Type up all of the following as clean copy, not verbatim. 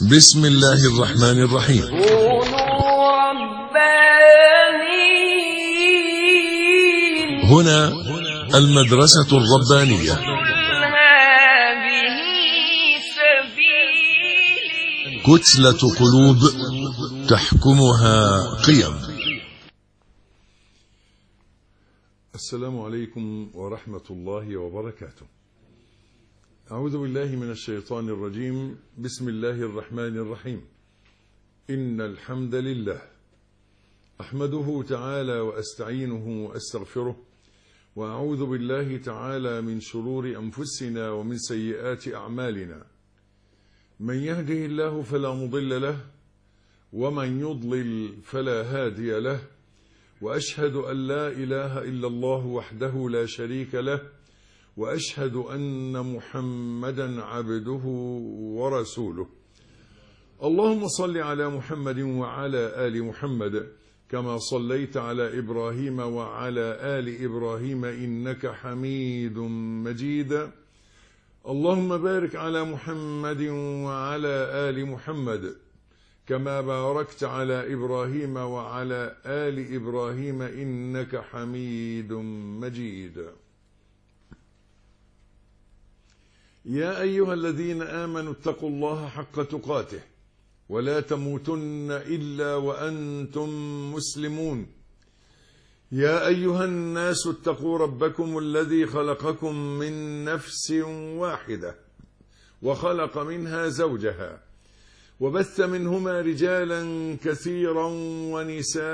بسم الله الرحمن الرحيم. كونوا ربانيين. هنا المدرسة الربانية. هذه سبيلي. كتلة قلوب تحكمها قيم. السلام عليكم ورحمة الله وبركاته. أعوذ بالله من الشيطان الرجيم. بسم الله الرحمن الرحيم. إن الحمد لله أحمده تعالى وأستعينه وأستغفره، وأعوذ بالله تعالى من شرور أنفسنا ومن سيئات أعمالنا. من يهده الله فلا مضل له، ومن يضلل فلا هادي له، وأشهد أن لا إله إلا الله وحده لا شريك له، وأشهد أن محمدا عبده ورسوله. اللهم صل على محمد وعلى آل محمد كما صليت على إبراهيم وعلى آل إبراهيم إنك حميد مجيد. اللهم بارك على محمد وعلى آل محمد كما باركت على إبراهيم وعلى آل إبراهيم إنك حميد مجيد. يا أيها الذين آمنوا اتقوا الله حق تقاته ولا تموتن إلا وأنتم مسلمون. يا أيها الناس اتقوا ربكم الذي خلقكم من نفس واحدة وخلق منها زوجها وبث منهما رجالا كثيرا ونساء،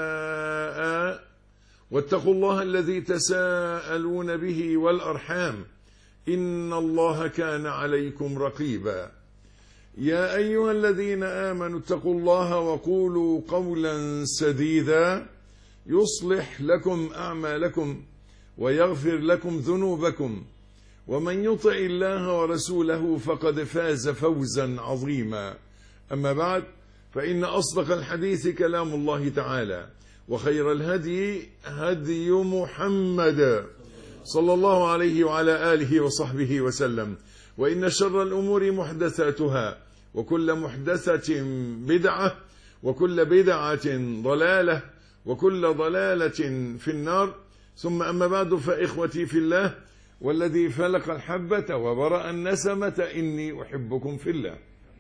واتقوا الله الذي تساءلون به والأرحام إن الله كان عليكم رقيبا. يا أيها الذين آمنوا اتقوا الله وقولوا قولا سديدا يصلح لكم أعمالكم ويغفر لكم ذنوبكم، ومن يطع الله ورسوله فقد فاز فوزا عظيما. أما بعد، فإن أصدق الحديث كلام الله تعالى، وخير الهدي هدي محمد صلى الله عليه وعلى آله وصحبه وسلم، وإن شر الأمور محدثاتها، وكل محدثة بدعة، وكل بدعة ضلالة، وكل ضلالة في النار. ثم أما بعد، فإخوتي في الله والذي فلق الحبة وبرأ النسمة إني أحبكم في الله،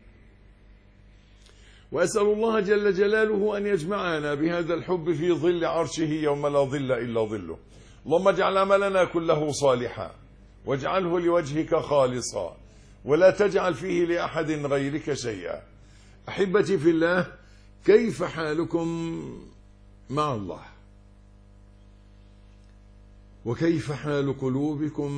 وأسأل الله جل جلاله أن يجمعنا بهذا الحب في ظل عرشه يوم لا ظل إلا ظله. اللهم اجعل عملنا كله صالحا، واجعله لوجهك خالصا، ولا تجعل فيه لأحد غيرك شيئا. أحبتي في الله، كيف حالكم مع الله؟ وكيف حال قلوبكم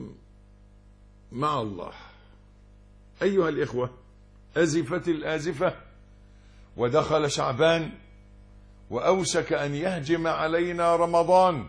مع الله؟ أيها الإخوة، أزفت الآزفة، ودخل شعبان، وأوشك أن يهجم علينا رمضان.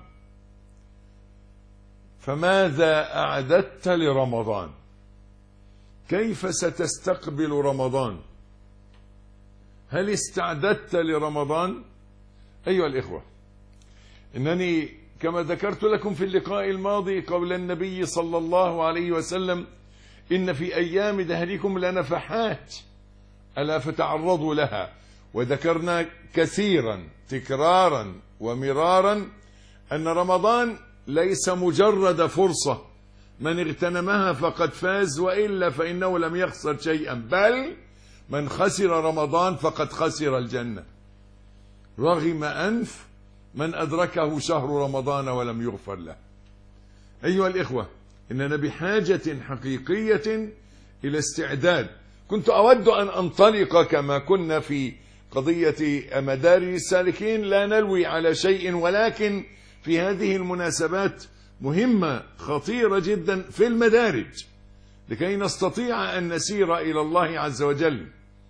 فماذا أعددت لرمضان؟ كيف ستستقبل رمضان؟ هل استعددت لرمضان؟ أيها الإخوة، إنني كما ذكرت لكم في اللقاء الماضي قول النبي صلى الله عليه وسلم: إن في أيام دهركم لنفحات ألا فتعرضوا لها. وذكرنا كثيرا تكرارا ومرارا أن رمضان ليس مجرد فرصة من اغتنمها فقد فاز، وإلا فإنه لم يخسر شيئا، بل من خسر رمضان فقد خسر الجنة. رغم أنف من أدركه شهر رمضان ولم يغفر له. أيها الإخوة، إننا بحاجة حقيقية إلى استعداد. كنت أود أن أنطلق كما كنا في قضية مدارج السالكين، لا نلوي على شيء، ولكن في هذه المناسبات مهمة خطيرة جدا في المدارج لكي نستطيع أن نسير إلى الله عز وجل.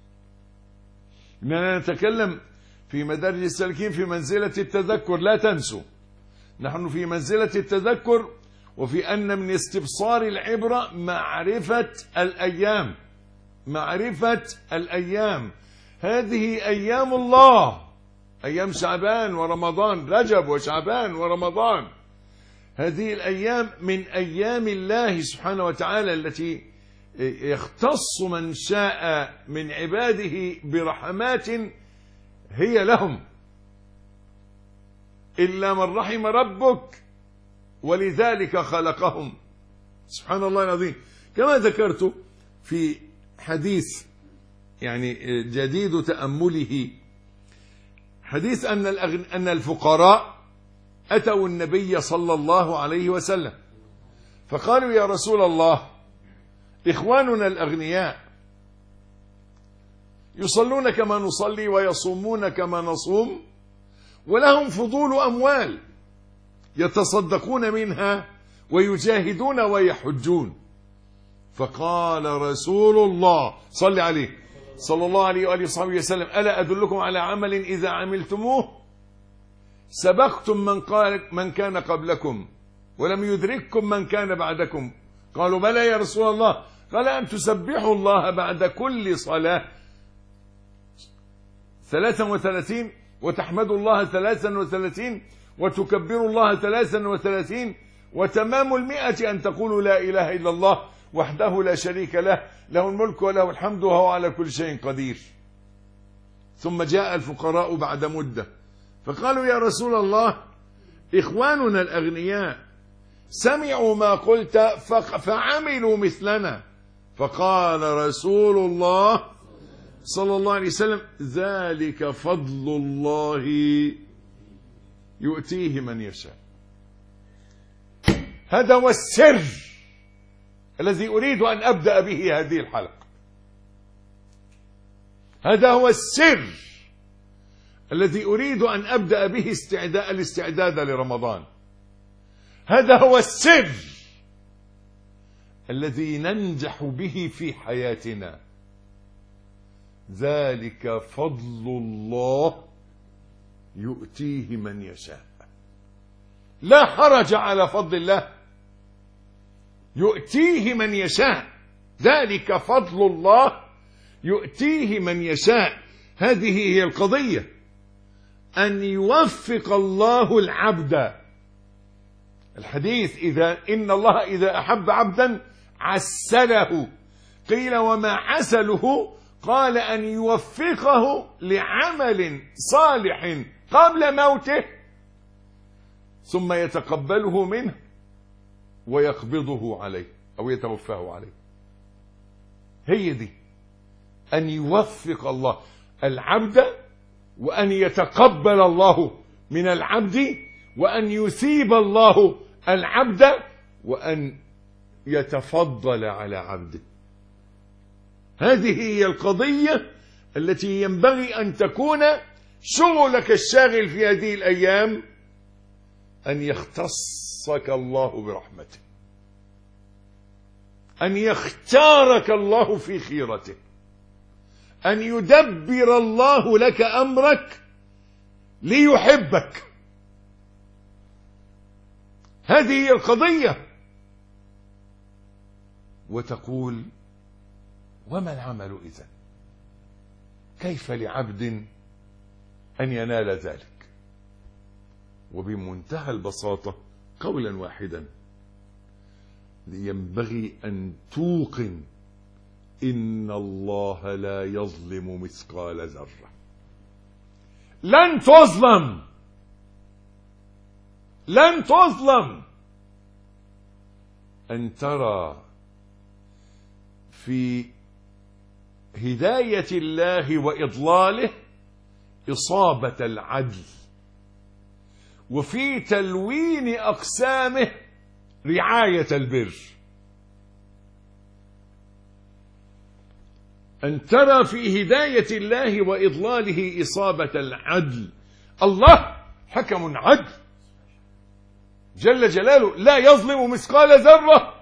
إننا نتكلم في مدارج السالكين في منزلة التذكر. لا تنسوا، نحن في منزلة التذكر، وفي أن من استبصار العبرة معرفة الأيام. معرفة الأيام، هذه أيام الله، أيام شعبان ورمضان، رجب وشعبان ورمضان. هذه الأيام من أيام الله سبحانه وتعالى التي يختص من شاء من عباده برحمات هي لهم، إلا من رحم ربك ولذلك خلقهم. سبحان الله العظيم. كما ذكرت في حديث يعني جديد تأمله، حديث أن الفقراء أتوا النبي صلى الله عليه وسلم فقالوا يا رسول الله إخواننا الأغنياء يصلون كما نصلي ويصومون كما نصوم ولهم فضول أموال يتصدقون منها ويجاهدون ويحجون. فقال رسول الله صلى عليه صلى الله عليه وآله وصحبه وسلم ألا أدلكم على عمل إذا عملتموه سبقتم من كان قبلكم ولم يدرككم من كان بعدكم؟ قالوا بلى يا رسول الله. قال أن تسبحوا الله بعد كل صلاة 33 وتحمدوا الله 33 وتكبروا الله 33 وتمام 100 أن تقولوا لا إله إلا الله وحده لا شريك له له الملك وله الحمد وهو على كل شيء قدير. ثم جاء الفقراء بعد مدة فقالوا يا رسول الله إخواننا الأغنياء سمعوا ما قلت فعملوا مثلنا. فقال رسول الله صلى الله عليه وسلم ذلك فضل الله يؤتيه من يشاء. هذا هو السر الذي أريد أن أبدأ به هذه الحلقة. هذا هو السر الذي أريد أن أبدأ به الاستعداد لرمضان. هذا هو السر الذي ننجح به في حياتنا. ذلك فضل الله يؤتيه من يشاء. لا حرج على فضل الله، يؤتيه من يشاء. ذلك فضل الله يؤتيه من يشاء. هذه هي القضية، أن يوفق الله العبد. الحديث إن الله إذا أحب عبدا عسله. قيل وما عسله؟ قال أن يوفقه لعمل صالح قبل موته ثم يتقبله منه ويقبضه عليه أو يتوفاه عليه. هي دي أن يوفق الله العبد، وأن يتقبل الله من العبد، وأن يثيب الله العبد، وأن يتفضل على عبده. هذه هي القضية التي ينبغي أن تكون شغلك الشاغل في هذه الأيام، أن يختصك الله برحمته، أن يختارك الله في خيرته، أن يدبر الله لك أمرك ليحبك. هذه هي القضية. وتقول وما العمل إذن؟ كيف لعبد أن ينال ذلك؟ وبمنتهى البساطة قولا واحدا، ينبغي أن توقن إن الله لا يظلم مثقال ذرة. لن تظلم، لن تظلم. أن ترى في هداية الله وإضلاله إصابة العدل، وفي تلوين أقسامه رعاية البر. أن ترى في هداية الله وإضلاله إصابة العدل. الله حكم عدل جل جلاله، لا يظلم مثقال ذرة.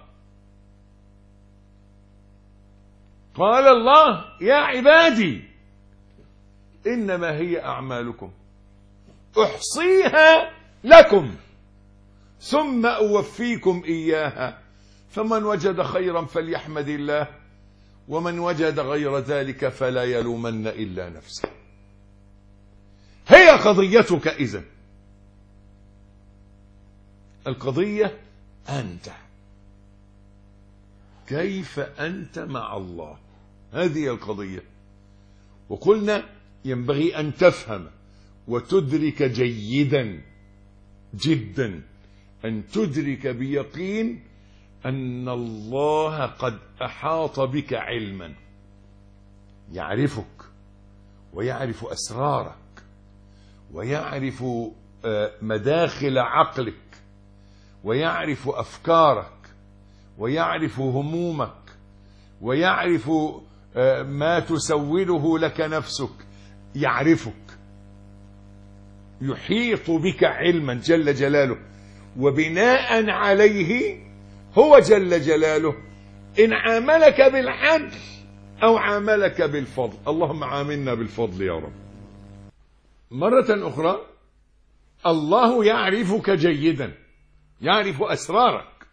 قال الله يا عبادي إنما هي أعمالكم أحصيها لكم ثم أوفيكم إياها، فمن وجد خيرا فليحمد الله ومن وجد غير ذلك فلا يلومن إلا نفسه. هي قضيتك إذن. القضية أنت كيف أنت مع الله؟ هذه القضية. وقلنا ينبغي أن تفهم وتدرك جيدا جدا، أن تدرك بيقين أن الله قد أحاط بك علما، يعرفك ويعرف أسرارك ويعرف مداخل عقلك ويعرف أفكارك ويعرف همومك ويعرف ما تسوله لك نفسك، يعرفك، يحيط بك علما جل جلاله، وبناء عليه هو جل جلاله إن عاملك بالعدل أو عاملك بالفضل. اللهم عاملنا بالفضل يا رب. مرة أخرى الله يعرفك جيدا، يعرف أسرارك.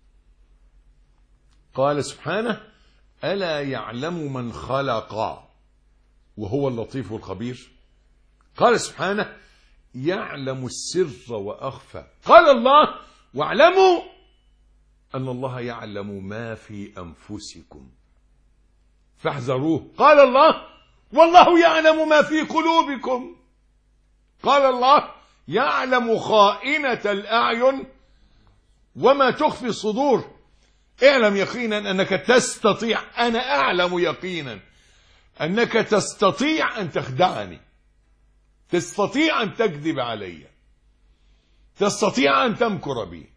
قال سبحانه: ألا يعلم من خلق وهو اللطيف الخبير. قال سبحانه: يعلم السر وأخفى. قال الله: واعلموا أن الله يعلم ما في أنفسكم فاحذروه. قال الله: والله يعلم ما في قلوبكم. قال الله: يعلم خائنة الأعين وما تخفي الصدور. اعلم يقينا أنك تستطيع، أنا أعلم يقينا أنك تستطيع أن تخدعني، تستطيع أن تكذب علي، تستطيع أن تمكر بي،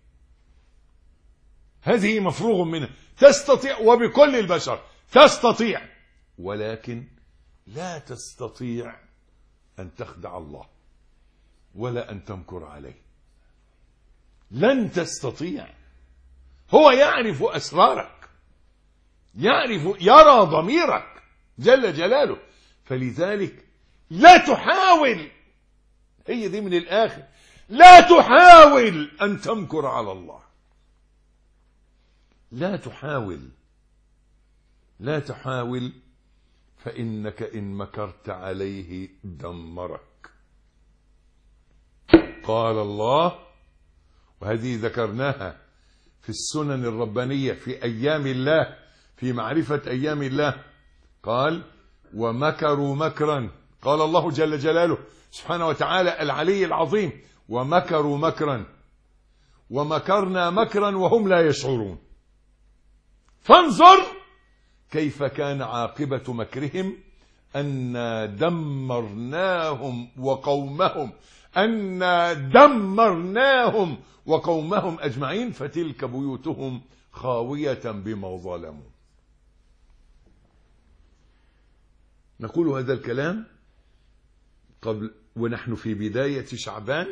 هذه مفروغ منها، تستطيع، وبكل البشر تستطيع، ولكن لا تستطيع أن تخدع الله ولا أن تمكر عليه، لن تستطيع. هو يعرف أسرارك، يرى ضميرك جل جلاله، فلذلك لا تحاول، هي دي من الآخر، لا تحاول أن تمكر على الله، لا تحاول، فإنك إن مكرت عليه دمرك. قال الله، وهذه ذكرناها في السنن الربانية في أيام الله، في معرفة أيام الله، قال: ومكروا مكرا. قال الله جل جلاله سبحانه وتعالى العلي العظيم: ومكروا مكرا ومكرنا مكرا وهم لا يشعرون. فانظر كيف كان عاقبة مكرهم، أنا دمرناهم وقومهم أجمعين، فتلك بيوتهم خاوية بما ظلموا. نقول هذا الكلام قبل ونحن في بداية شعبان،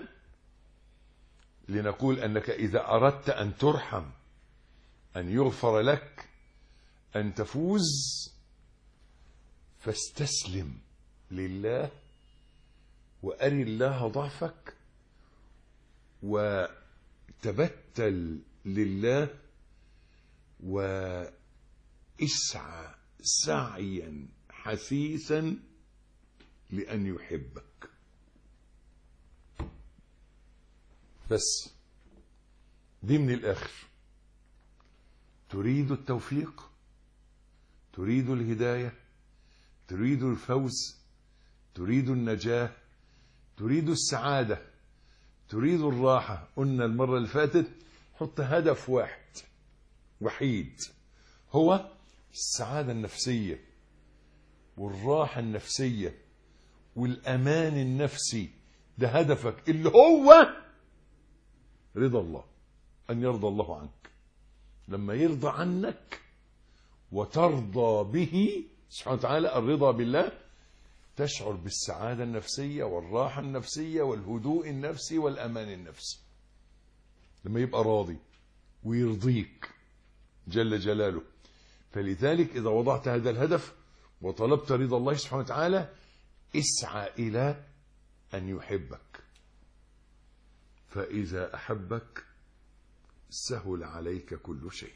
لنقول أنك إذا أردت أن ترحم، أن يغفر لك، أن تفوز، فاستسلم لله، وأري الله ضعفك، وتبتل لله، واسعى سعيا حثيثا لأن يحبك. بس دي من الآخر. تريد التوفيق، تريد الهداية، تريد الفوز، تريد النجاة، تريد السعادة، تريد الراحة. قلنا المرة اللي فاتت حط هدف واحد وحيد، هو السعادة النفسية والراحة النفسية والأمان النفسي. ده هدفك اللي هو رضا الله، أن يرضى الله عنك. لما يرضى عنك وترضى به سبحانه وتعالى، الرضا بالله، تشعر بالسعادة النفسية والراحة النفسية والهدوء النفسي والأمان النفسي. لما يبقى راضي ويرضيك جل جلاله. فلذلك إذا وضعت هذا الهدف وطلبت رضا الله سبحانه وتعالى، اسعى إلى أن يحبك، فإذا أحبك سهل عليك كل شيء.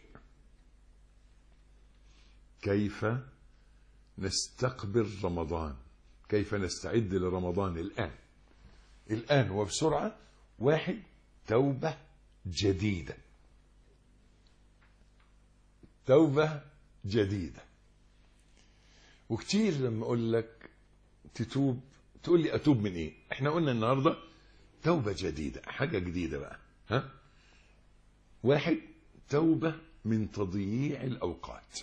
كيف نستقبل رمضان؟ كيف نستعد لرمضان الآن وبسرعة؟ واحد، توبة جديدة. توبة جديدة. وكتير لما اقول لك تتوب تقول لي اتوب من ايه؟ احنا قلنا النهاردة توبة جديدة، حاجة جديدة بقى. ها؟ واحد، توبة من تضييع الاوقات.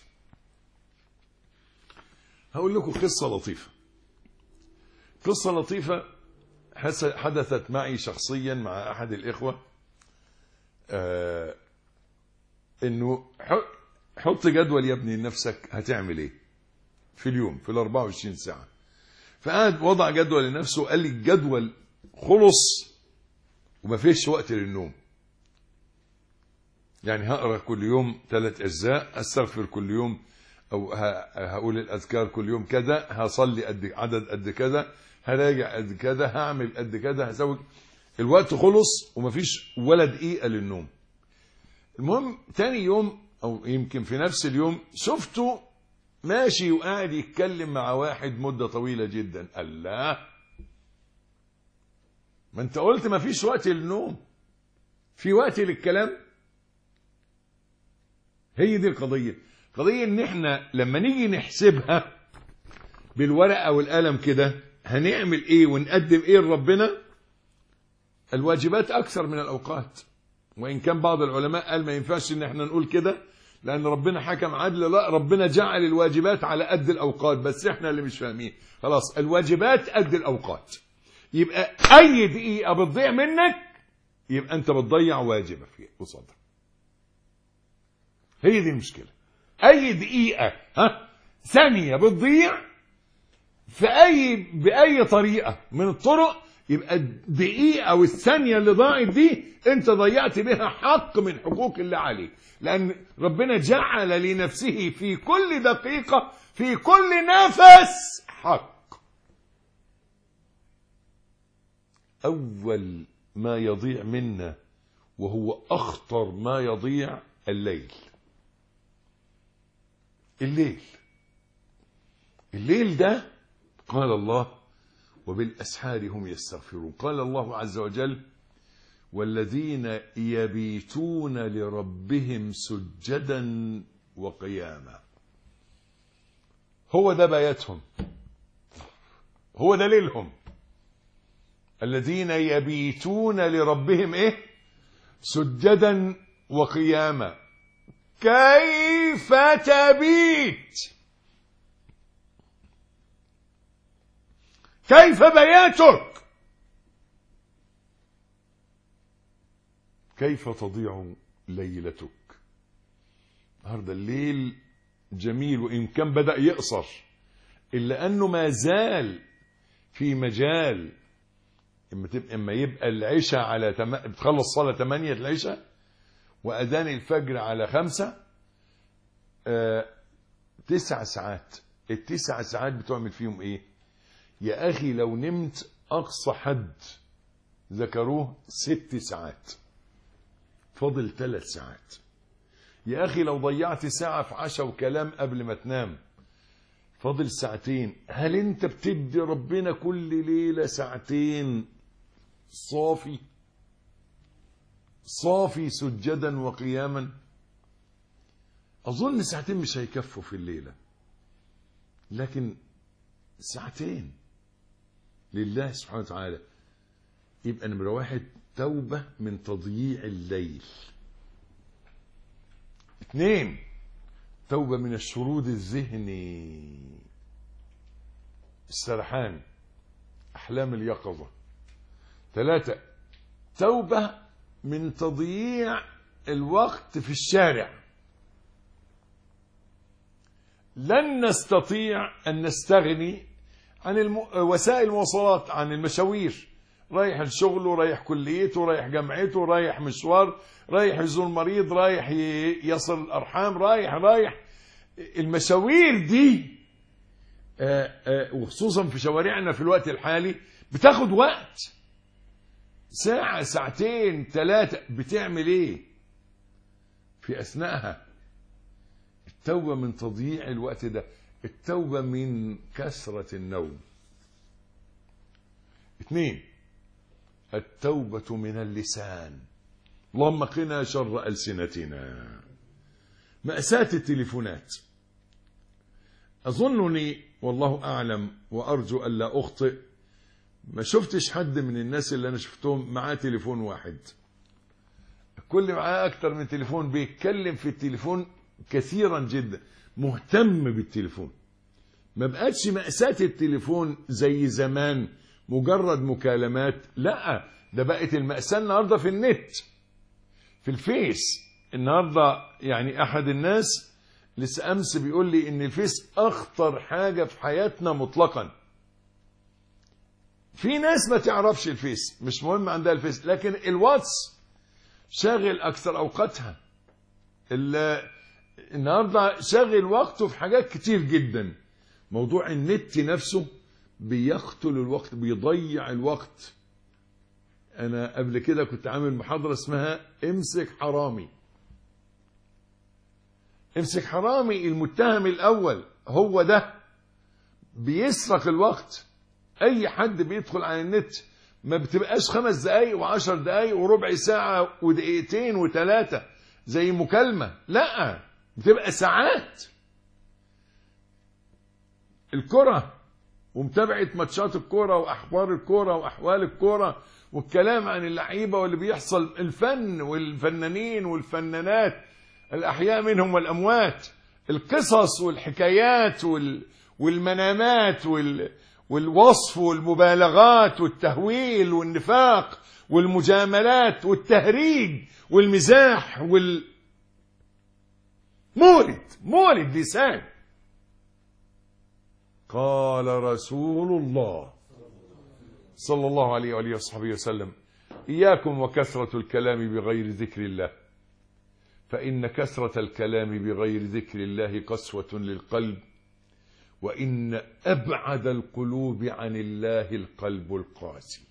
هقول لكم قصة لطيفة. قصة لطيفة حدثت معي شخصيا مع احد الاخوة. انه حط جدول يا ابني لنفسك هتعمل ايه في اليوم في 24 ساعة. فقعد وضع جدول لنفسه، قال لي الجدول خلص وما فيش وقت للنوم. يعني هقرأ كل يوم 3 أجزاء، استغفر كل يوم، او هقول الاذكار كل يوم كذا، هصلي عدد قد كذا، هراجع قد كذا، هعمل قد كذا، هسوي. الوقت خلص ومفيش ولا دقيقة للنوم. المهم تاني يوم او يمكن في نفس اليوم شفته ماشي وقاعد يتكلم مع واحد مدة طويلة جدا. الله، ما انت قلت مفيش وقت للنوم، في وقت للكلام. هي دي القضية. قضية ان احنا لما نيجي نحسبها بالورقة والقلم كده هنعمل ايه ونقدم ايه لربنا. الواجبات اكثر من الاوقات، وان كان بعض العلماء قال ما ينفعش ان احنا نقول كده لان ربنا حكم عدل. لا، ربنا جعل الواجبات على قد الاوقات، بس احنا اللي مش فاهمين. خلاص الواجبات قد الاوقات، يبقى اي دقيقة بتضيع منك يبقى انت بتضيع واجبك فيها قصادها. هي دي المشكلة. اي دقيقة ثانية بتضيع بأي طريقة من الطرق، يبقى الدقيقة والثانية اللي ضاعت دي انت ضيعت بها حق من حقوق الله عليك، لأن ربنا جعل لنفسه في كل دقيقة في كل نفس حق. أول ما يضيع منا وهو أخطر ما يضيع الليل. الليل ده قال الله وبالأسحار هم يستغفرون. قال الله عز وجل والذين يبيتون لربهم سجدا وقياما. هو ده بياتهم، هو ده ليلهم. الذين يبيتون لربهم ايه؟ سجدا وقياما. كيف تبيت؟ كيف بياتك؟ كيف تضيع ليلتك؟ النهارده الليل جميل وإن كان بدأ يقصر، إلا أنه ما زال في مجال. إما يبقى العشاء على بتخلص صلاة 8 العشاء وأذان الفجر على 5، 9 ساعات. ال9 ساعات بتعمل فيهم إيه؟ يا أخي لو نمت أقصى حد ذكروه 6 ساعات، فاضل 3 ساعات. يا أخي لو ضيعت ساعة في عشاء وكلام قبل ما تنام فاضل 2 ساعات. هل أنت بتدي ربنا كل ليلة 2 ساعات صافي سجدا وقياما؟ أظن 2 ساعات مش هيكفوا في الليلة، لكن 2 ساعات لله سبحانه وتعالى. يبقى نمرة 1 توبة من تضييع الليل. 2 توبة من الشرود الذهني، السرحان، أحلام اليقظة. 3 توبة من تضييع الوقت في الشارع. لن نستطيع أن نستغني عن وسائل المواصلات، عن المشاوير. رايح لشغله، رايح كليته، رايح جامعته، رايح مشوار، رايح يزور مريض، رايح يصل الأرحام، رايح المشاوير دي وخصوصا في شوارعنا في الوقت الحالي بتاخد وقت. 1 ساعة 2 3 ساعات بتعمل ايه في أثناءها؟ التوبة من تضييع الوقت ده. التوبة من كثرة النوم. 2 التوبة من اللسان. اللهم قنا شر ألسنتنا. مأساة التليفونات. أظنني والله أعلم وأرجو ألا أخطئ ما شفتش حد من الناس اللي أنا شفتهم معاه تليفون واحد. كل معاه أكتر من تليفون، بيتكلم في التليفون كثيرا جدا، مهتم بالتليفون. ما بقتش مأساة التليفون زي زمان مجرد مكالمات، لا، ده بقت المأساة النهاردة في النت، في الفيس. النهاردة يعني أحد الناس لسه أمس بيقول لي إن الفيس أخطر حاجة في حياتنا مطلقا. في ناس ما تعرفش الفيس، مش مهم عندها الفيس، لكن الواتس شاغل أكثر أوقاتها. النهاردة شاغل وقته في حاجات كتير جدا. موضوع النت نفسه بيقتل الوقت، بيضيع الوقت. أنا قبل كده كنت عامل محاضرة اسمها امسك حرامي. امسك حرامي، المتهم الأول هو ده بيسرق الوقت. أي حد بيدخل على النت ما بتبقاش 5 دقايق و10 دقايق وربع ساعة ودقيقتين وثلاثة زي مكالمة، لا، بتبقى ساعات. الكرة ومتابعة ماتشات الكرة وأحوال الكرة وأحوال الكرة والكلام عن اللعيبة واللي بيحصل، الفن والفنانين والفنانات الأحياء منهم والأموات، القصص والحكايات والمنامات والوصف والمبالغات والتهويل والنفاق والمجاملات والتهريج والمزاح مولد لسان. قال رسول الله صلى الله عليه وآله وصحبه وسلم: إياكم وكثرة الكلام بغير ذكر الله، فإن كثرة الكلام بغير ذكر الله قسوة للقلب، وإن أبعد القلوب عن الله القلب القاسي.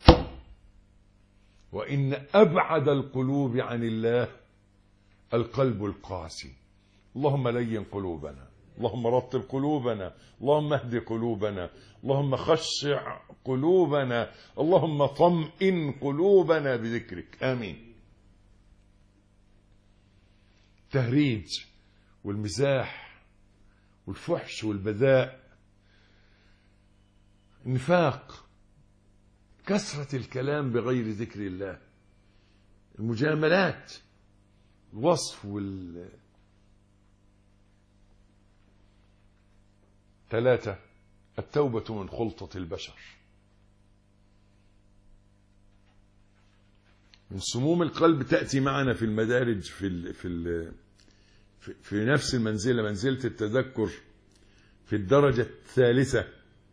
وإن أبعد القلوب عن الله القلب القاسي. اللهم لين قلوبنا، اللهم رطب قلوبنا، اللهم اهد قلوبنا، اللهم خشع قلوبنا، اللهم طمئن قلوبنا بذكرك، آمين. تهريج والمزاح والفحش والبذاء، النفاق، كثرة الكلام بغير ذكر الله، المجاملات، الوصف 3 التوبة من خلطة البشر. من سموم القلب تأتي معنا في المدارج في نفس المنزلة، منزلة التذكر في الدرجة الثالثة،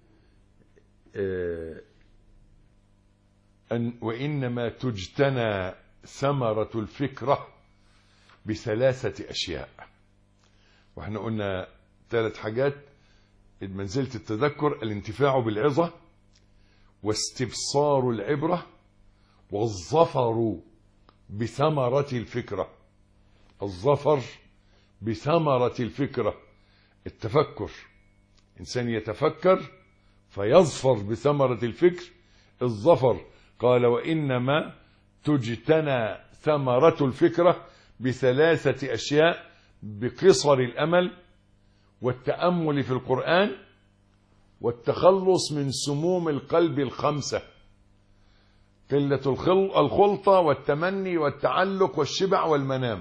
وإنما تجتنى ثمرة الفكرة ب3 أشياء. واحنا قلنا 3 حاجات: منزلة التذكر، الانتفاع بالعظة، واستبصار العبرة، والظفر بثمرة الفكرة. الظفر بثمرة الفكرة، التفكر، إنسان يتفكر فيظفر بثمرة الفكر، الظفر. قال: وإنما تجتنى ثمرة الفكرة ب3 أشياء: بقصر الأمل، والتأمل في القرآن، والتخلص من سموم القلب 5: قلة الخلطة، والتمني، والتعلق، والشبع، والمنام.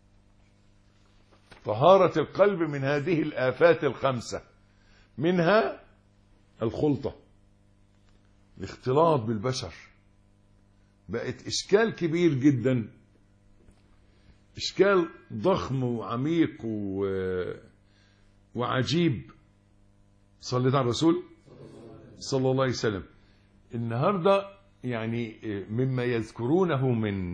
طهارة القلب من هذه الآفات 5، منها الخلطة، الاختلاط بالبشر. بقت إشكال كبير جدا، إشكال ضخم وعميق وعجيب. صليت على الرسول صلى الله عليه وسلم. النهاردة يعني مما يذكرونه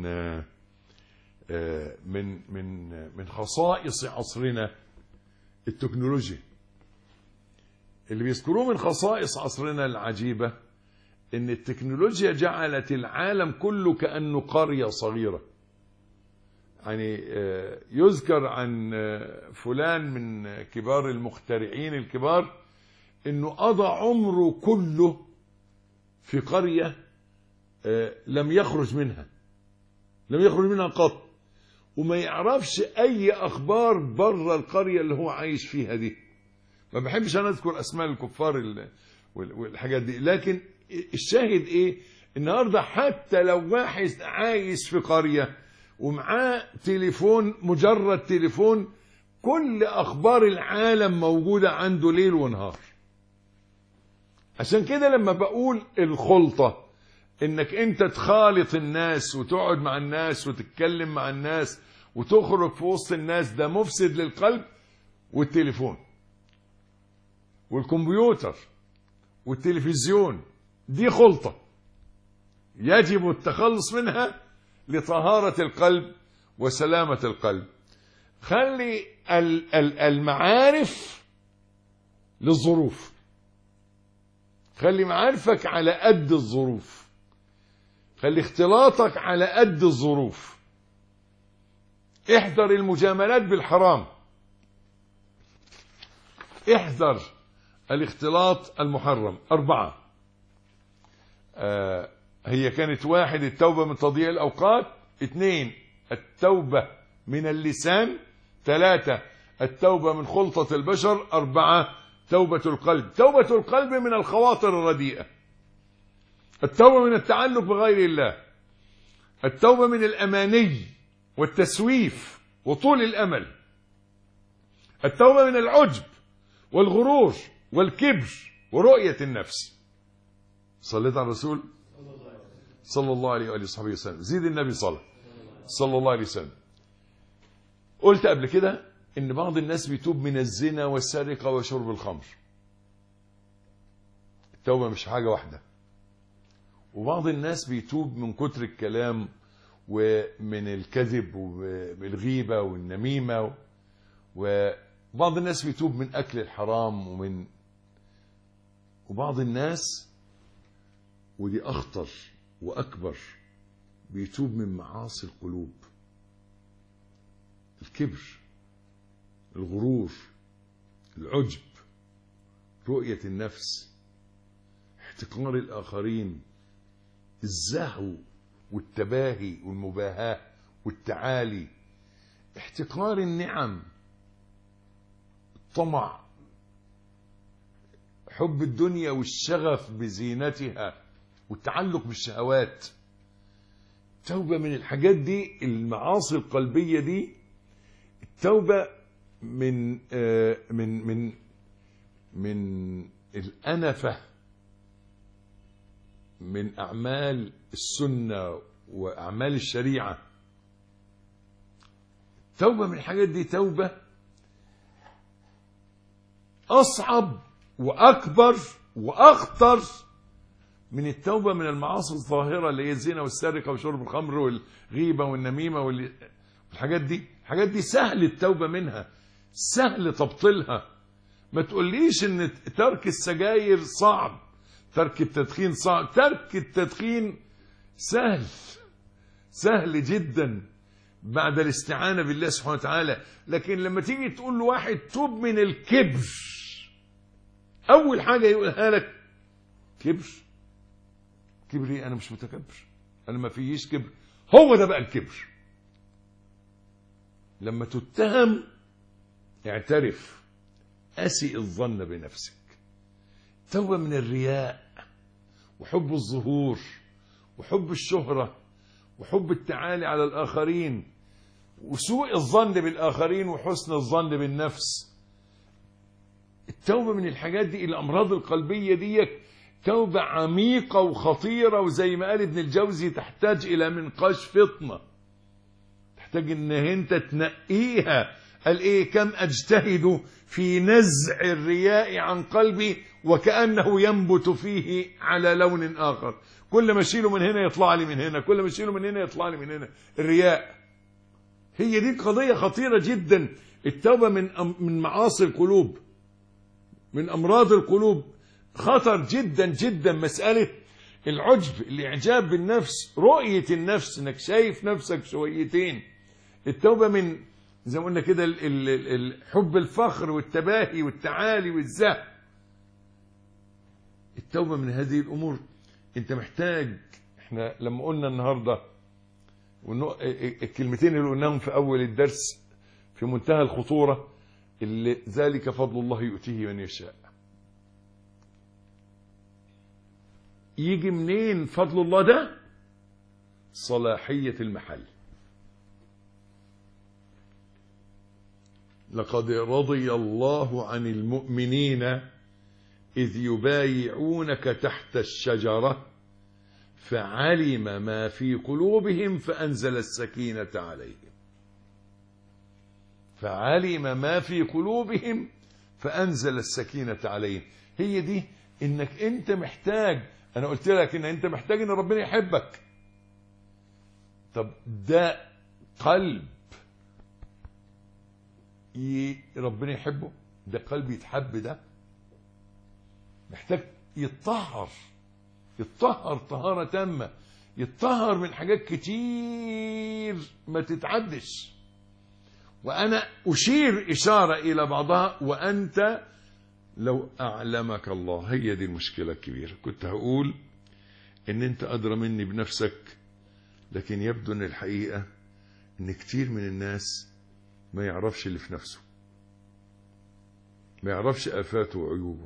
من خصائص عصرنا التكنولوجيا. اللي بيذكروه من خصائص عصرنا العجيبة ان التكنولوجيا جعلت العالم كله كأنه قرية صغيرة. يعني يذكر عن فلان من كبار المخترعين الكبار انه قضى عمره كله في قرية لم يخرج منها قط، وما يعرفش اي اخبار بره القرية اللي هو عايش فيها دي. ما بحبش انا اذكر اسماء الكفار والحاجات دي، لكن الشاهد ايه؟ النهارده حتى لو واحد عايش في قرية ومعاه تليفون، مجرد تليفون، كل اخبار العالم موجودة عنده ليل ونهار. عشان كده لما بقول الخلطة، انك انت تخالط الناس وتقعد مع الناس وتتكلم مع الناس وتخرج في وسط الناس، ده مفسد للقلب. والتليفون والكمبيوتر والتلفزيون دي خلطة يجب التخلص منها لطهارة القلب وسلامة القلب. خلي المعارف للظروف، خلي معارفك على قد الظروف، خلي اختلاطك على قد الظروف. احذر المجاملات بالحرام، احذر الاختلاط المحرم. 4 هي كانت: 1 التوبة من تضييع الأوقات، 2 التوبة من اللسان، 3 التوبة من خلطة البشر، 4 توبة القلب. توبة القلب من الخواطر الرديئة، التوبة من التعلق بغير الله، التوبة من الأماني والتسويف وطول الأمل، التوبة من العجب والغرور والكبر ورؤية النفس. صليت على الرسول صلى الله عليه وآله وصحبه وسلم. زيد النبي صلى الله عليه وسلم. قلت قبل كده ان بعض الناس بيتوب من الزنا والسرقة وشرب الخمر. التوبة مش حاجة واحدة. وبعض الناس بيتوب من كتر الكلام ومن الكذب والغيبة والنميمة، وبعض الناس بيتوب من أكل الحرام، وبعض الناس، ودي أخطر وأكبر، بيتوب من معاصي القلوب: الكبر، الغرور، العجب، رؤية النفس، احتقار الآخرين، الزهو والتباهي والمباهاة والتعالي، احتقار النعم، الطمع، حب الدنيا والشغف بزينتها والتعلق بالشهوات. التوبة من الحاجات دي، المعاصي القلبية دي، التوبة من الأنفة من أعمال السنة وأعمال الشريعة. توبة من الحاجات دي توبة أصعب وأكبر وأخطر من التوبة من المعاصي الظاهرة اللي هي الزنا والسرقة وشرب الخمر والغيبة والنميمة والحاجات دي. الحاجات دي سهل التوبة منها، سهل تبطلها. ما تقوليش ان ترك السجاير صعب، ترك التدخين صعب. ترك التدخين سهل جدا بعد الاستعانة بالله سبحانه وتعالى. لكن لما تيجي تقول لواحد توب من الكبر، اول حاجة يقولها لك كبر. كبري؟ انا مش متكبر، انا ما فيش كبر. هو ده بقى الكبر. لما تتهم اعترف، أسئ الظن بنفسك. توبة من الرياء وحب الظهور وحب الشهرة وحب التعالي على الآخرين وسوء الظن بالآخرين وحسن الظن بالنفس. التوبة من الحاجات دي، الأمراض القلبية دي توبة عميقة وخطيرة، وزي ما قال ابن الجوزي تحتاج إلى منقاش فطنة، تحتاج ان انت تنقيها. قال ايه؟ كم اجتهد في نزع الرياء عن قلبي وكأنه ينبت فيه على لون اخر. كل ما اشيله من هنا يطلع لي من هنا، كل ما اشيله من هنا يطلع لي من هنا. الرياء هي دي قضية خطيرة جدا. التوبة من معاصي القلوب، من امراض القلوب، خطر جدا جدا. مسألة العجب، الاعجاب بالنفس، رؤية النفس، انك شايف نفسك شويتين. التوبة من زي ما قلنا كده حب الفخر والتباهي والتعالي والزهو. التوبة من هذه الأمور. أنت محتاج، احنا لما قلنا النهاردة الكلمتين اللي قلناهم في أول الدرس في منتهى الخطورة، اللي ذلك فضل الله يؤتيه من يشاء. يجي منين فضل الله ده؟ صلاحية المحل. لقد رضي الله عن المؤمنين إذ يبايعونك تحت الشجرة فعلم ما في قلوبهم فأنزل السكينة عليهم. فعلم ما في قلوبهم فأنزل السكينة عليهم. هي دي إنك أنت محتاج. أنا قلت لك إن أنت محتاج إن ربنا يحبك. طب ده قلب ربنا يحبه؟ ده قلب يتحب؟ ده محتاج يتطهر طهارة تامة، يتطهر من حاجات كتير ما تتعدش. وأنا أشير إشارة إلى بعضها. وأنت لو أعلمك الله، هي دي المشكلة الكبيرة. كنت هقول إن أنت أدرى مني بنفسك، لكن يبدو أن الحقيقة إن كتير من الناس ما يعرفش اللي في نفسه، ما يعرفش آفاته وعيوبه،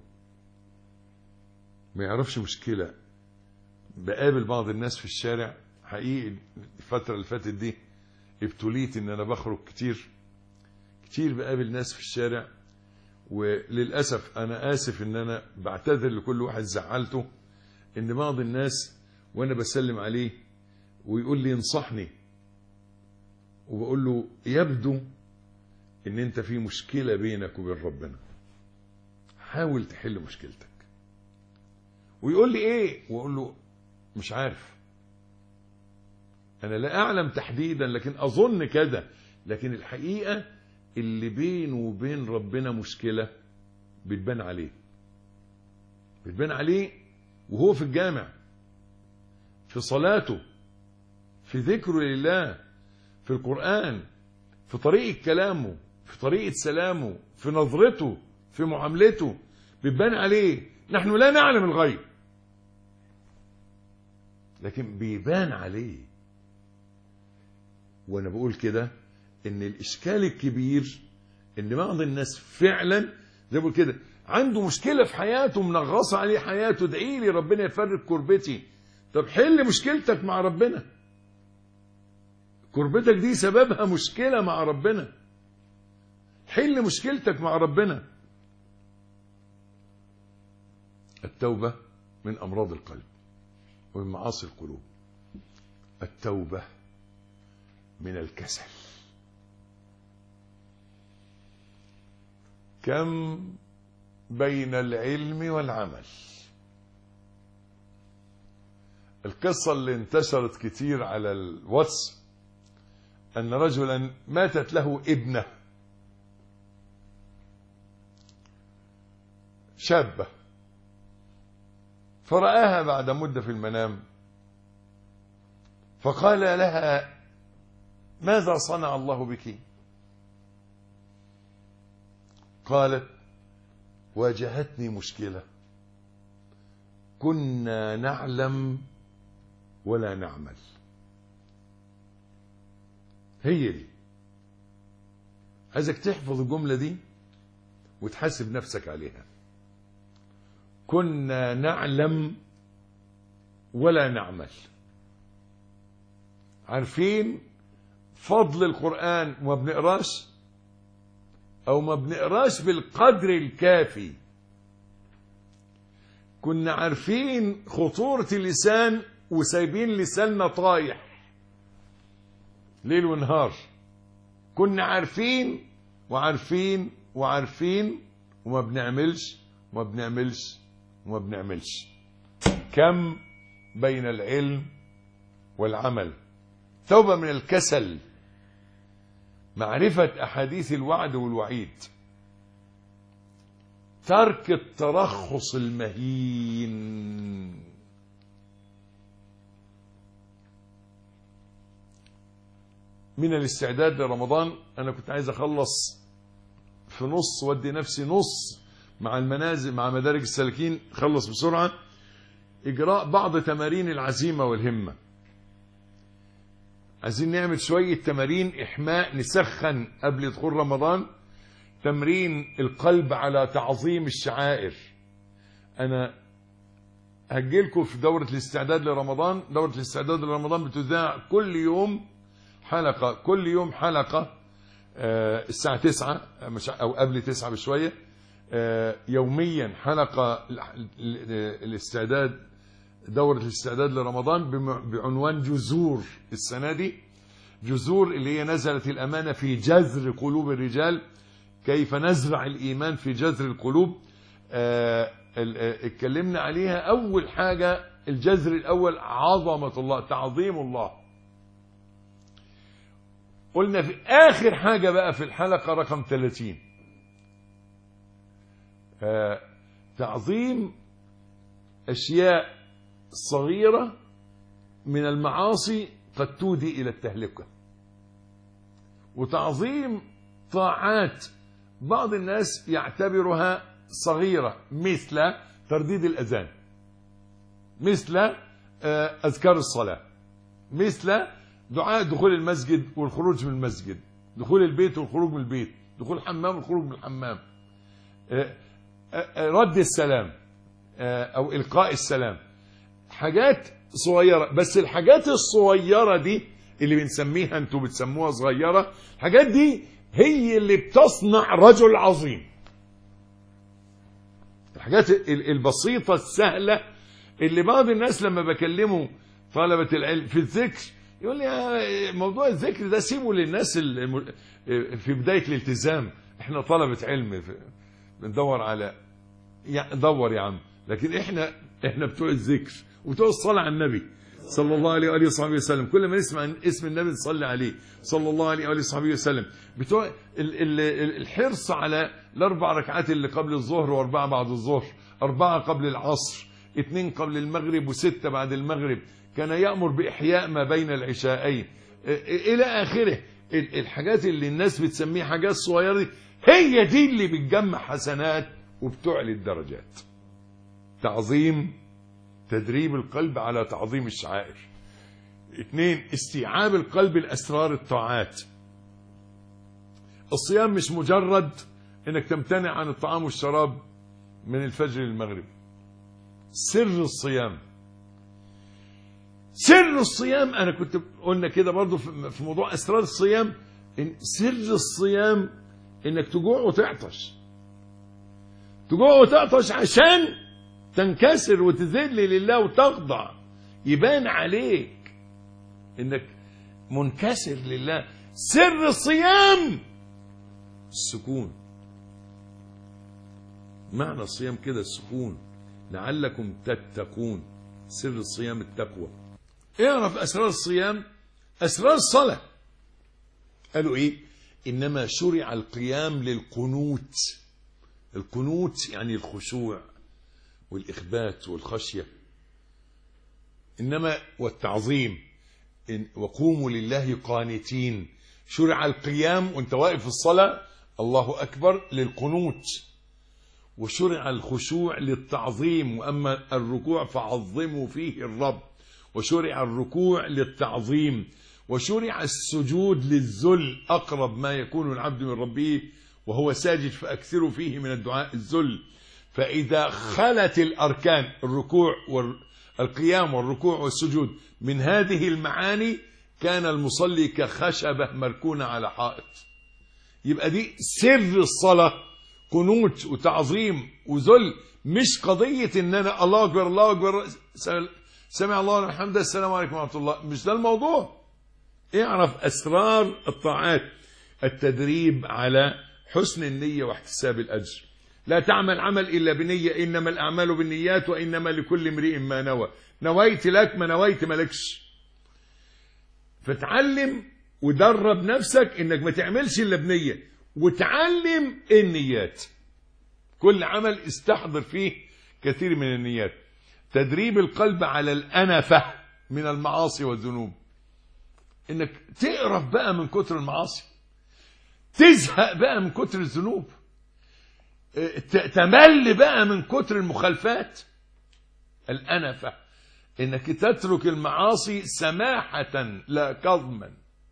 ما يعرفش مشكلة. بقابل بعض الناس في الشارع حقيقي الفترة اللي فاتت دي ابتليت ان انا بخرج كتير بقابل ناس في الشارع، وللأسف انا اسف ان انا بعتذر لكل واحد زعلته، ان بعض الناس وانا بسلم عليه ويقول لي انصحني، وبقول له يبدو ان انت في مشكلة بينك وبين ربنا، حاول تحل مشكلتك. ويقول لي ايه؟ واقول له مش عارف، انا لا اعلم تحديدا لكن اظن كده. لكن الحقيقة اللي بينه وبين ربنا مشكلة بتبان عليه وهو في الجامع، في صلاته، في ذكره لله، في القرآن، في طريقة كلامه، في طريقة سلامه، في نظرته، في معاملته، بتبان عليه. نحن لا نعلم الغيب لكن بيبان عليه. وانا بقول كده ان الاشكال الكبير ان بعض الناس فعلا زي ما بقول كده عنده مشكلة في حياته، منغصة عليه حياته، ادعي لي ربنا يفرج كربتي. طب حل مشكلتك مع ربنا. كربتك دي سببها مشكلة مع ربنا، حل مشكلتك مع ربنا. التوبة من أمراض القلب ومن معاصي القلوب. التوبة من الكسل. كم بين العلم والعمل. القصة اللي انتشرت كتير على الواتس أن رجلا ماتت له ابنة شابة، فرآها بعد مدة في المنام فقال لها ماذا صنع الله بك؟ قالت واجهتني مشكلة كنا نعلم ولا نعمل. هي دي. عايزك تحفظ الجملة دي وتحاسب نفسك عليها. كنا نعلم ولا نعمل. عارفين فضل القرآن وما بنقراش، او ما بنقراش بالقدر الكافي. كنا عارفين خطورة اللسان وسايبين لساننا طايح ليل ونهار. كنا عارفين وعارفين وعارفين وما بنعملش وما بنعملش وما بنعملش. كم بين العلم والعمل. توبة من الكسل. معرفة أحاديث الوعد والوعيد. ترك الترخص المهين. من الاستعداد لرمضان أنا كنت عايز أخلص في نص، ودي نفسي نص مع المنازل مع مدارج السالكين، خلص بسرعة. إجراء بعض تمارين العزيمة والهمة. عايزين نعمل شوية تمارين إحماء نسخن قبل دخول رمضان. تمرين القلب على تعظيم الشعائر. أنا هجيلكم في دورة الاستعداد لرمضان. دورة الاستعداد لرمضان بتذاع كل يوم حلقة، كل يوم حلقة الساعة 9 أو قبل 9 بشوية، يوميا حلقة الاستعداد، دورة الاستعداد لرمضان بعنوان جذور. السنة دي جذور اللي هي نزلت الأمانة في جذر قلوب الرجال، كيف نزرع الإيمان في جذر القلوب. اتكلمنا عليها. أول حاجة الجذر الأول عظمة الله، تعظيم الله. قلنا في آخر حاجة بقى في الحلقة رقم 30 تعظيم أشياء صغيرة من المعاصي قد تودي إلى التهلكة، وتعظيم طاعات بعض الناس يعتبرها صغيرة، مثل ترديد الأذان، مثل أذكار الصلاة، مثل دعاء دخول المسجد والخروج من المسجد، دخول البيت والخروج من البيت، دخول الحمام والخروج من الحمام، رد السلام أو إلقاء السلام. حاجات صغيرة، بس الحاجات الصغيرة دي اللي بنسميها، انتوا بتسموها صغيرة، الحاجات دي هي اللي بتصنع رجل عظيم. الحاجات البسيطة السهلة اللي بعض الناس لما بكلموا طلبة العلم في الذكر يقول لي موضوع الذكر ده سيبه للناس في بداية الالتزام، احنا طلبة علم بندور على دور يا عم، لكن احنا بتوع الذكر وبتوع الصلاة على النبي صلى الله عليه وآله وصحبه وسلم. كل ما نسمع اسم النبي نصلي عليه صلى الله عليه وآله وصحبه وسلم. بتوع الحرص على الأربع ركعات اللي قبل الظهر، وأربعة بعد الظهر، 4 قبل العصر، 2 قبل المغرب، و6 بعد المغرب. كان يأمر بإحياء ما بين العشاءين إلى آخره. الحاجات اللي الناس بتسميها حاجات صغيرة دي هي دي اللي بتجمع حسنات وبتعلي الدرجات. تعظيم، تدريب القلب على تعظيم الشعائر. 2 استيعاب القلب الأسرار الطاعات. الصيام مش مجرد انك تمتنع عن الطعام والشراب من الفجر للمغرب. سر الصيام، سر الصيام، انا كنت قلنا كده برضو في موضوع اسرار الصيام، إن سر الصيام انك تجوع وتعطش، تجوع وتعطش عشان تنكسر وتذل لله وتخضع، يبان عليك انك منكسر لله. سر الصيام السكون، معنى الصيام كده السكون، لعلكم تتقون. سر الصيام التقوى. اعرف اسرار الصيام، اسرار الصلاة. قالوا ايه؟ انما شرع القيام للقنوت. القنوت يعني الخشوع والإخبات والخشية. إنما والتعظيم، وقوموا لله قانتين. شرع القيام وانت واقف في الصلاة الله أكبر للقنوت، وشرع الخشوع للتعظيم، وأما الركوع فعظموا فيه الرب. وشرع الركوع للتعظيم، وشرع السجود للذل، أقرب ما يكون العبد من ربه وهو ساجد فأكثروا فيه من الدعاء الذل. فإذا خلت الأركان، الركوع والقيام والركوع والسجود، من هذه المعاني كان المصلي كخشبة مركونة على حائط. يبقى دي سر الصلاة، قنوت وتعظيم وذل، مش قضية ان انا الله اكبر الله اكبر سمع الله لمن حمده السلام عليكم ورحمة الله، مش ده الموضوع. اعرف اسرار الطاعات. التدريب على حسن النية واحتساب الأجر. لا تعمل عمل إلا بنية، إنما الأعمال بالنيات وإنما لكل امرئ ما نوى. نويت لك، ما نويت مالكش. فتعلم ودرب نفسك إنك ما تعملش إلا بنية، وتعلم النيات. كل عمل استحضر فيه كثير من النيات. تدريب القلب على الأنفة من المعاصي والذنوب. إنك تقرف بقى من كتر المعاصي، تزهق بقى من كتر الذنوب، تمل بقى من كتر المخالفات. الأنفة، انك تترك المعاصي سماحة لا كظما.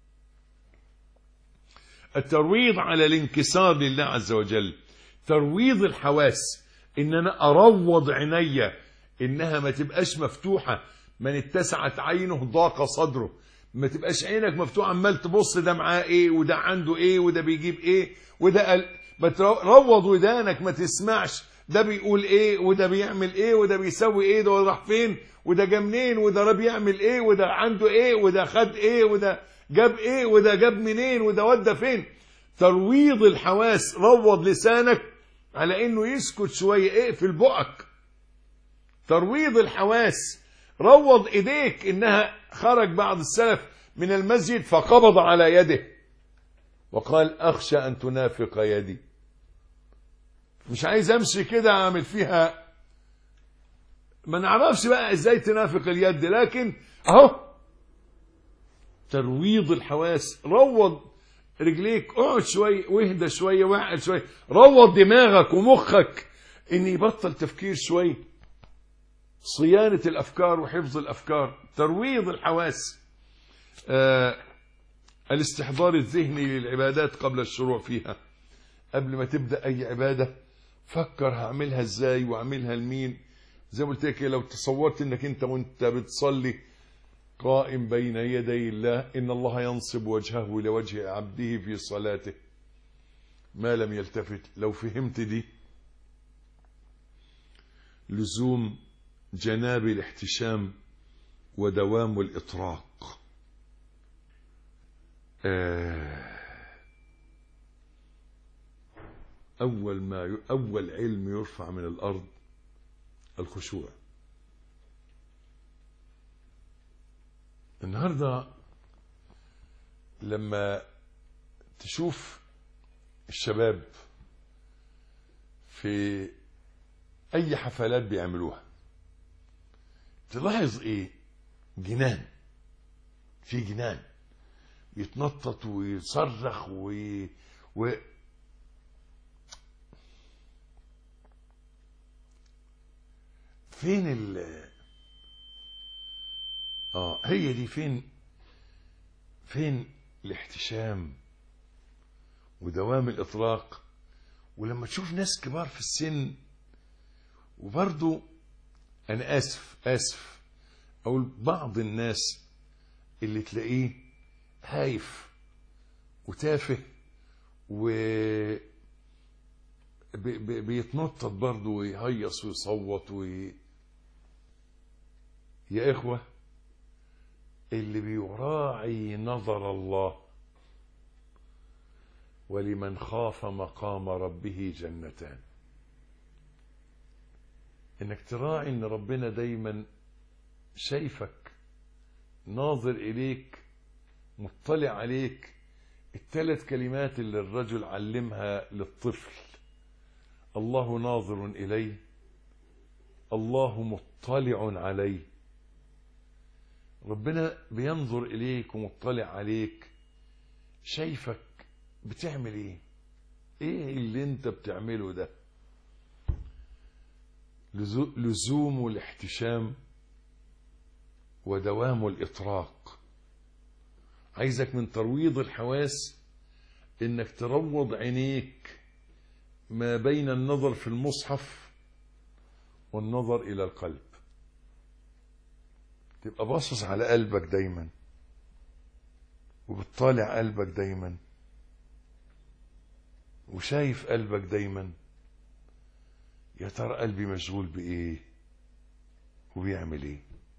الترويض على الانكسار لله عز وجل، ترويض الحواس، ان انا اروض عيني انها ما تبقاش مفتوحة، من اتسعت عينه ضاق صدره. ما تبقاش عينك مفتوحة عمال تبص ده معاه ايه وده عنده ايه وده بيجيب ايه وده روض ودانك ما تسمعش ده بيقول ايه وده بيعمل ايه وده بيسوي ايه، ده راح فين وده جا منين وده بيعمل ايه وده عنده ايه وده خد ايه وده جاب ايه وده جاب منين وده ودى فين. ترويض الحواس، روض لسانك على انه يسكت شوية، اقفل بقك. ترويض الحواس، روض ايديك، انها خرج بعض السلف من المسجد فقبض على يده وقال اخشى ان تنافق يدي. مش عايز امشي كده اعمل فيها، ما نعرفش بقى ازاي تنافق اليد، لكن اهو ترويض الحواس. روض رجليك، اقعد شويه واهدى شويه واعقل شويه، روض دماغك ومخك ان يبطل تفكير شويه. صيانه الافكار وحفظ الافكار، ترويض الحواس. الاستحضار الذهني للعبادات قبل الشروع فيها. قبل ما تبدا اي عباده فكر هعملها ازاي واعملها لمين. زي ما قلت لك، لو تصورت انك انت وانت بتصلي قائم بين يدي الله، ان الله ينصب وجهه لوجه عبده في صلاته ما لم يلتفت. لو فهمت دي، لزوم جناب الاحتشام ودوام الاطراق. أول علم يرفع من الأرض الخشوع. النهاردة لما تشوف الشباب في أي حفلات بيعملوها، تلاحظ إيه؟ جنان، في جنان، يتنطط ويصرخ فين هي دي، فين الاحتشام ودوام الإطراق؟ ولما تشوف ناس كبار في السن، وبرضو أنا آسف أقول بعض الناس اللي تلاقيه هايف وتافه بيتنطط برضه ويهيص ويصوت يا إخوة، اللي بيراعي نظر الله ولمن خاف مقام ربه جنتان. انك تراعي ان ربنا دايما شايفك، ناظر اليك، مطلع عليك. الثلاث كلمات اللي الرجل علمها للطفل: الله ناظر الي، الله مطلع علي. ربنا بينظر اليك ومطلع عليك، شايفك بتعمل ايه اللي انت بتعمله ده. لزوم الاحتشام ودوام الإطراق. عايزك من ترويض الحواس انك تروض عينيك ما بين النظر في المصحف والنظر الى القلب. تبقى باصص على قلبك دايما وبتطالع قلبك دايما وشايف قلبك دايما. يا ترى قلبي مشغول بايه وبيعمل ايه؟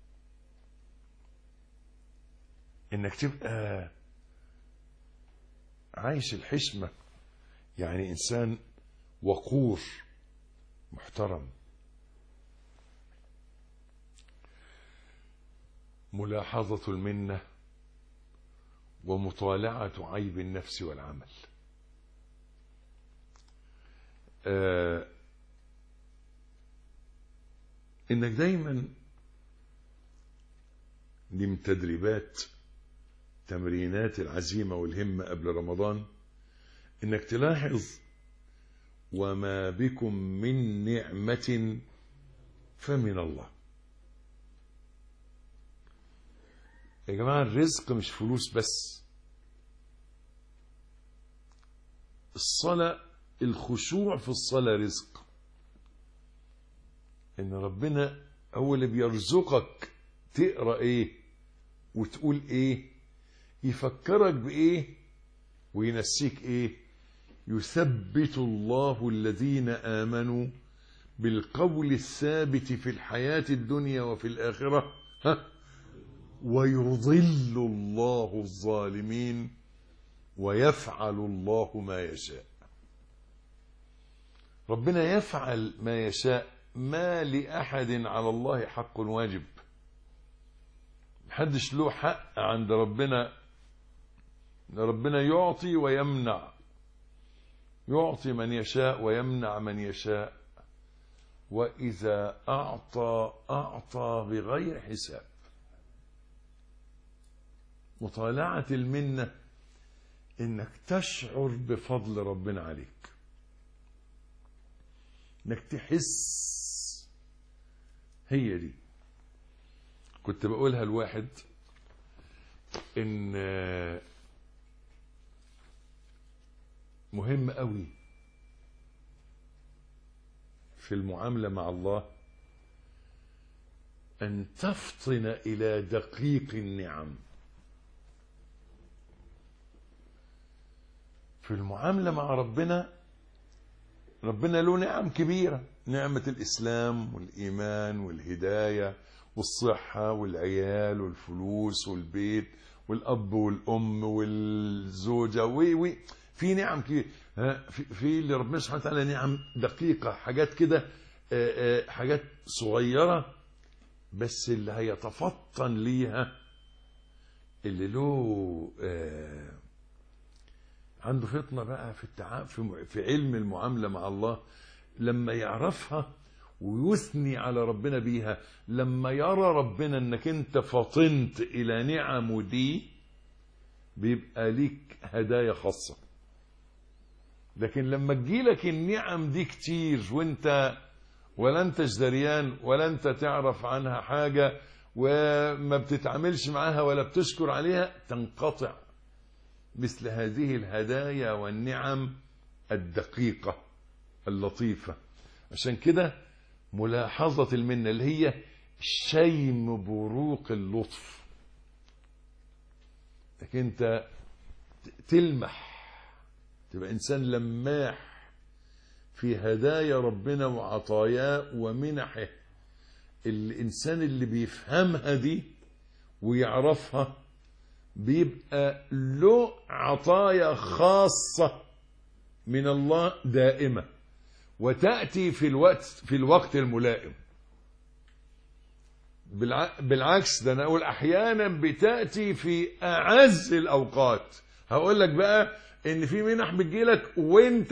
انك تبقى عايش الحشمة، يعني انسان وقور محترم. ملاحظة المنة ومطالعة عيب النفس والعمل. انك دايما، دي من تدريبات تمرينات العزيمة والهمة قبل رمضان، انك تلاحظ وما بكم من نعمة فمن الله. يا جماعة الرزق مش فلوس بس. الصلاة، الخشوع في الصلاة رزق. ان ربنا هو اللي بيرزقك تقرأ ايه وتقول ايه، يفكرك بايه وينسيك ايه. يثبت الله الذين آمنوا بالقول الثابت في الحياة الدنيا وفي الآخرة، ويضل الله الظالمين ويفعل الله ما يشاء. ربنا يفعل ما يشاء. ما لأحد على الله حق واجب. محدش له حق عند ربنا. ربنا يعطي ويمنع، يعطي من يشاء ويمنع من يشاء، وإذا أعطى أعطى بغير حساب. مطالعة المنة إنك تشعر بفضل ربنا عليك، إنك تحس. هي دي كنت بقولها الواحد، إن مهم قوي في المعاملة مع الله أن تفطن إلى دقيق النعم. في المعاملة مع ربنا، ربنا له نعم كبيرة، نعمة الإسلام والإيمان والهداية والصحة والعيال والفلوس والبيت والأب والأم والزوجة في نعم كبيرة. في اللي ربنا سبحانه وتعالى نعم دقيقة، حاجات كده، حاجات صغيرة، بس اللي هيتفطن ليها اللي له عنده فطنة بقى في علم المعاملة مع الله، لما يعرفها ويثني على ربنا بيها، لما يرى ربنا انك انت فطنت الى نعمه دي، بيبقى ليك هدايا خاصة. لكن لما تجيلك النعم دي كتير وانت ولا انتش دريان ولا انت تعرف عنها حاجة وما بتتعاملش معاها ولا بتشكر عليها، تنقطع مثل هذه الهدايا والنعم الدقيقة اللطيفة. عشان كده ملاحظة المنة اللي هي شيم بروق اللطف، لكن انت تلمح، تبقى انسان لماح في هدايا ربنا وعطاياه ومنحه. الانسان اللي بيفهمها دي ويعرفها بيبقى له عطايا خاصة من الله دائمة، وتأتي في الوقت الملائم. بالعكس، ده أنا أقول أحيانا بتأتي في أعز الأوقات. هقول لك بقى إن في منح بتجيلك وإنت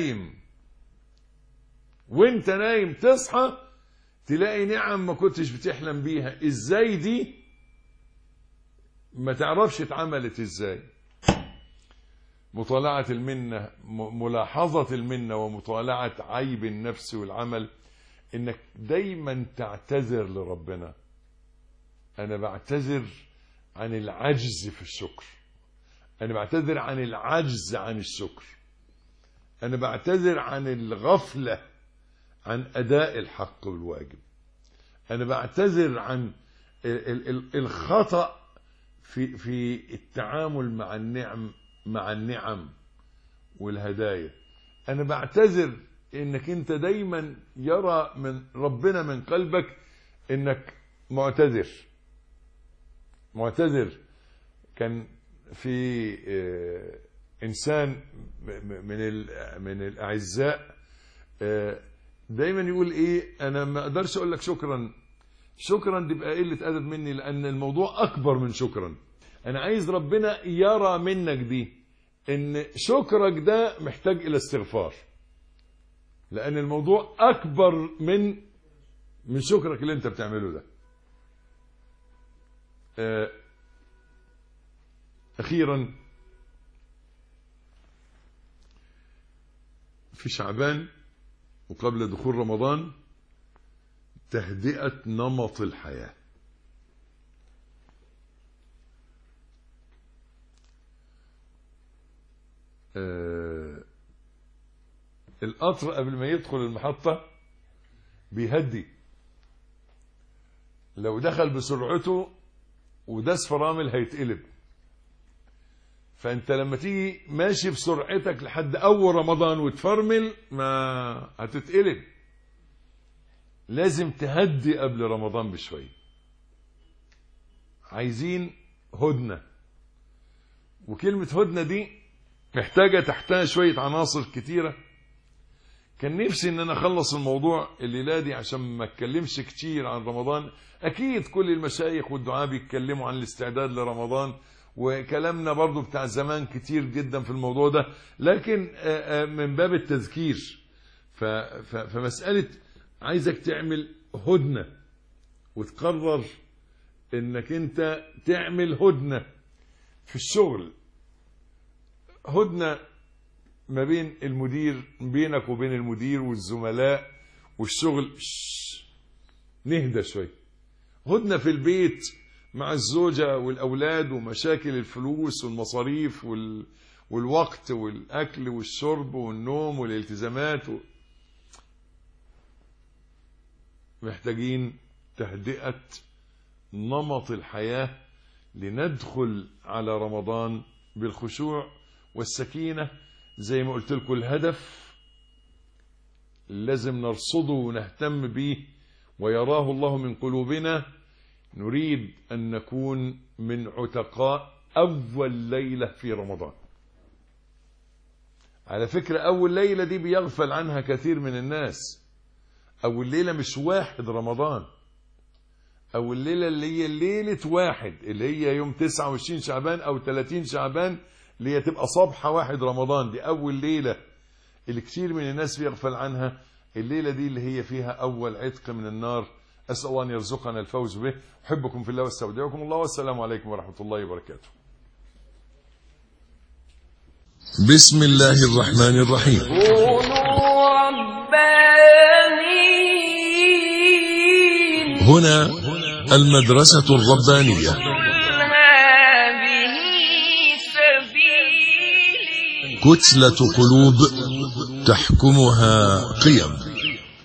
نايم تصحى تلاقي نعم ما كنتش بتحلم بيها. إزاي دي؟ ما تعرفش اتعملت إزاي. مطالعة المنة، ملاحظة المنة ومطالعة عيب النفس والعمل، انك دايما تعتذر لربنا. انا بعتذر عن العجز في الشكر، انا بعتذر عن العجز عن الشكر، انا بعتذر عن الغفلة عن اداء الحق والواجب، انا بعتذر عن الخطأ في التعامل مع النعم والهدايا. انا بعتذر انك انت دايما يرى من ربنا من قلبك انك معتذر. كان في انسان من الاعزاء دايما يقول ايه، انا ما اقدرش اقول لك شكرا دي بقى قله ادب مني، لان الموضوع اكبر من شكرا. انا عايز ربنا يرى منك دي ان شكرك ده محتاج الى استغفار، لان الموضوع اكبر من شكرك اللي انت بتعمله ده. اخيرا في شعبان وقبل دخول رمضان تهدئة نمط الحياة. القطر قبل ما يدخل المحطة بيهدي، لو دخل بسرعته وداس فرامل هيتقلب. فانت لما تيجي ماشي بسرعتك لحد اول رمضان وتفرمل ما هتتقلب، لازم تهدي قبل رمضان بشوية. عايزين هدنة، وكلمة هدنة دي محتاجة تحتها شوية عناصر كتيرة. كان نفسي ان انا اخلص الموضوع الليلة دي عشان ما اتكلمش كتير عن رمضان. اكيد كل المشايخ والدعاء بيتكلموا عن الاستعداد لرمضان، وكلامنا برضو بتاع زمان كتير جدا في الموضوع ده، لكن من باب التذكير. فمسألة عايزك تعمل هدنة وتقرر انك انت تعمل هدنة في الشغل، هدنة ما بين المدير، بينك وبين المدير والزملاء والشغل، نهدى شوي. هدنة في البيت مع الزوجة والأولاد ومشاكل الفلوس والمصاريف والوقت والأكل والشرب والنوم والالتزامات محتاجين تهدئة نمط الحياة لندخل على رمضان بالخشوع والسكينة. زي ما قلت لكم، الهدف لازم نرصده ونهتم به ويراه الله من قلوبنا. نريد أن نكون من عتقاء أول ليلة في رمضان. على فكرة أول ليلة دي بيغفل عنها كثير من الناس. أول ليلة مش واحد رمضان، أول ليلة اللي هي ليلة واحد، اللي هي يوم 29 شعبان أو 30 شعبان، اللي هي تبقى صبحة واحد رمضان. دي أول ليلة اللي كثير من الناس بيغفل عنها. الليلة دي اللي هي فيها أول عتق من النار. أسأل الله أن يرزقنا الفوز به. أحبكم في الله واستودعكم الله، والسلام عليكم ورحمة الله وبركاته. بسم الله الرحمن الرحيم. كونوا ربانيين. هنا المدرسة الربانية. قل هذه سبيلي. كتلة قلوب تحكمها قيم.